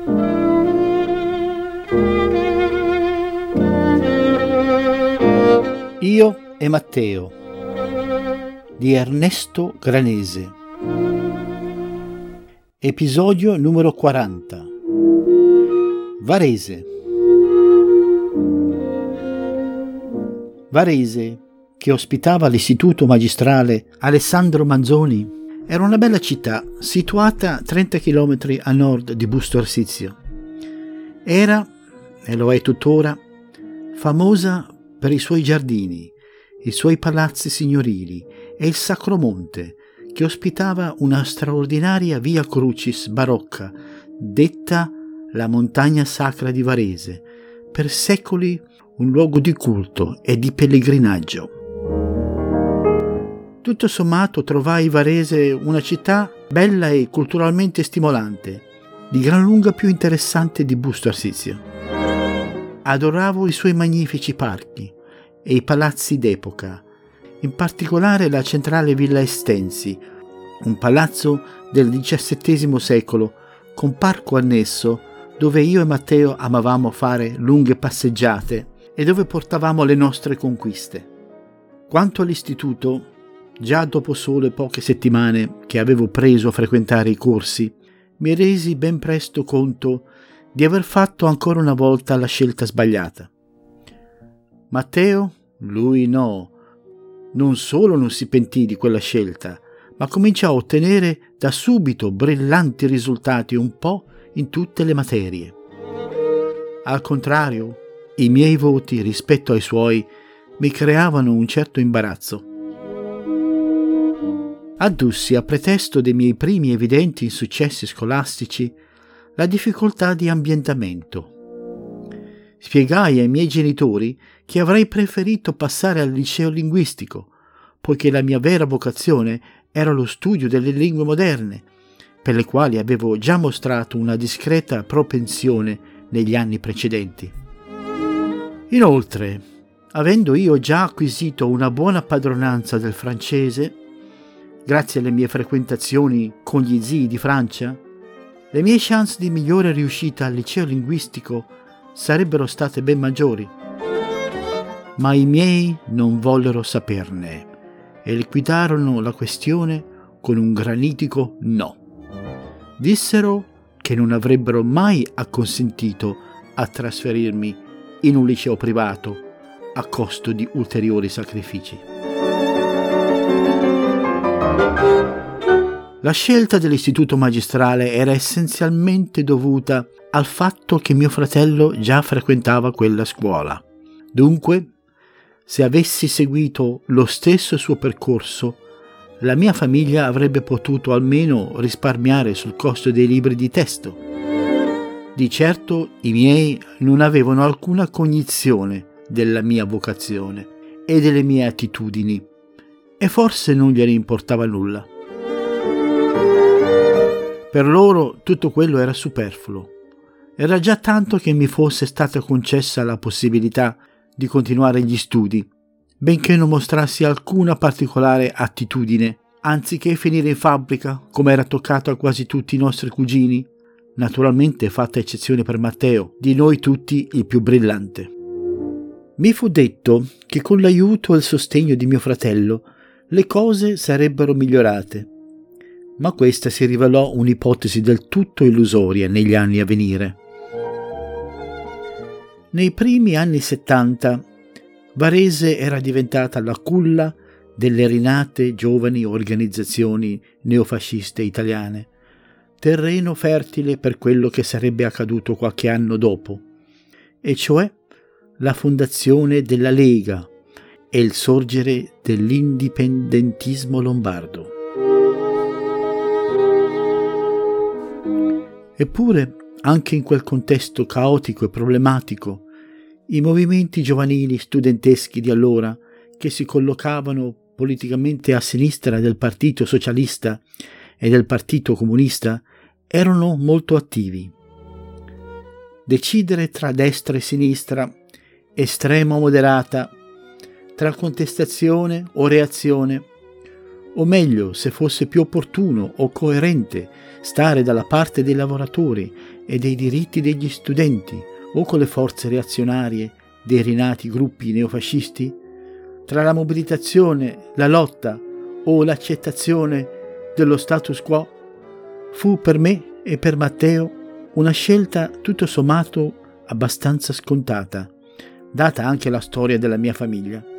Io e Matteo di Ernesto Granese. Episodio numero 40. Varese. Varese, che ospitava l'istituto magistrale Alessandro Manzoni, era una bella città situata a 30 km a nord di Busto Arsizio. Era, e lo è tuttora, famosa per i suoi giardini, i suoi palazzi signorili e il Sacromonte, che ospitava una straordinaria via Crucis barocca, detta la montagna sacra di Varese, per secoli un luogo di culto e di pellegrinaggio. Tutto sommato trovai Varese una città bella e culturalmente stimolante, di gran lunga più interessante di Busto Arsizio. Adoravo i suoi magnifici parchi e i palazzi d'epoca, in particolare la centrale Villa Estensi, un palazzo del XVII secolo con parco annesso dove io e Matteo amavamo fare lunghe passeggiate e dove portavamo le nostre conquiste. Quanto all'istituto, già dopo sole poche settimane che avevo preso a frequentare i corsi, mi resi ben presto conto di aver fatto ancora una volta la scelta sbagliata. Matteo, lui no, non solo non si pentì di quella scelta, ma cominciò a ottenere da subito brillanti risultati un po' in tutte le materie. Al contrario, i miei voti rispetto ai suoi mi creavano un certo imbarazzo. Addussi a pretesto dei miei primi evidenti insuccessi scolastici la difficoltà di ambientamento. Spiegai ai miei genitori che avrei preferito passare al liceo linguistico, poiché la mia vera vocazione era lo studio delle lingue moderne, per le quali avevo già mostrato una discreta propensione negli anni precedenti. Inoltre, avendo io già acquisito una buona padronanza del francese, grazie alle mie frequentazioni con gli zii di Francia, le mie chance di migliore riuscita al liceo linguistico sarebbero state ben maggiori. Ma i miei non vollero saperne e liquidarono la questione con un granitico no. Dissero che non avrebbero mai acconsentito a trasferirmi in un liceo privato a costo di ulteriori sacrifici. La scelta dell'istituto magistrale era essenzialmente dovuta al fatto che mio fratello già frequentava quella scuola. Dunque, se avessi seguito lo stesso suo percorso, la mia famiglia avrebbe potuto almeno risparmiare sul costo dei libri di testo. Di certo i miei non avevano alcuna cognizione della mia vocazione e delle mie attitudini, e forse non gliene importava nulla. Per loro tutto quello era superfluo. Era già tanto che mi fosse stata concessa la possibilità di continuare gli studi, benché non mostrassi alcuna particolare attitudine, anziché finire in fabbrica, come era toccato a quasi tutti i nostri cugini, naturalmente fatta eccezione per Matteo, di noi tutti il più brillante. Mi fu detto che con l'aiuto e il sostegno di mio fratello le cose sarebbero migliorate, ma questa si rivelò un'ipotesi del tutto illusoria negli anni a venire. Nei primi anni 70 Varese era diventata la culla delle rinate giovani organizzazioni neofasciste italiane, terreno fertile per quello che sarebbe accaduto qualche anno dopo, e cioè la fondazione della Lega e il sorgere dell'indipendentismo lombardo. Eppure, anche in quel contesto caotico e problematico, i movimenti giovanili studenteschi di allora, che si collocavano politicamente a sinistra del Partito Socialista e del Partito Comunista, erano molto attivi. Decidere tra destra e sinistra, estrema o moderata, tra contestazione o reazione, o meglio, se fosse più opportuno o coerente, stare dalla parte dei lavoratori e dei diritti degli studenti o con le forze reazionarie dei rinati gruppi neofascisti, tra la mobilitazione, la lotta o l'accettazione dello status quo, fu per me e per Matteo una scelta tutto sommato abbastanza scontata, data anche la storia della mia famiglia.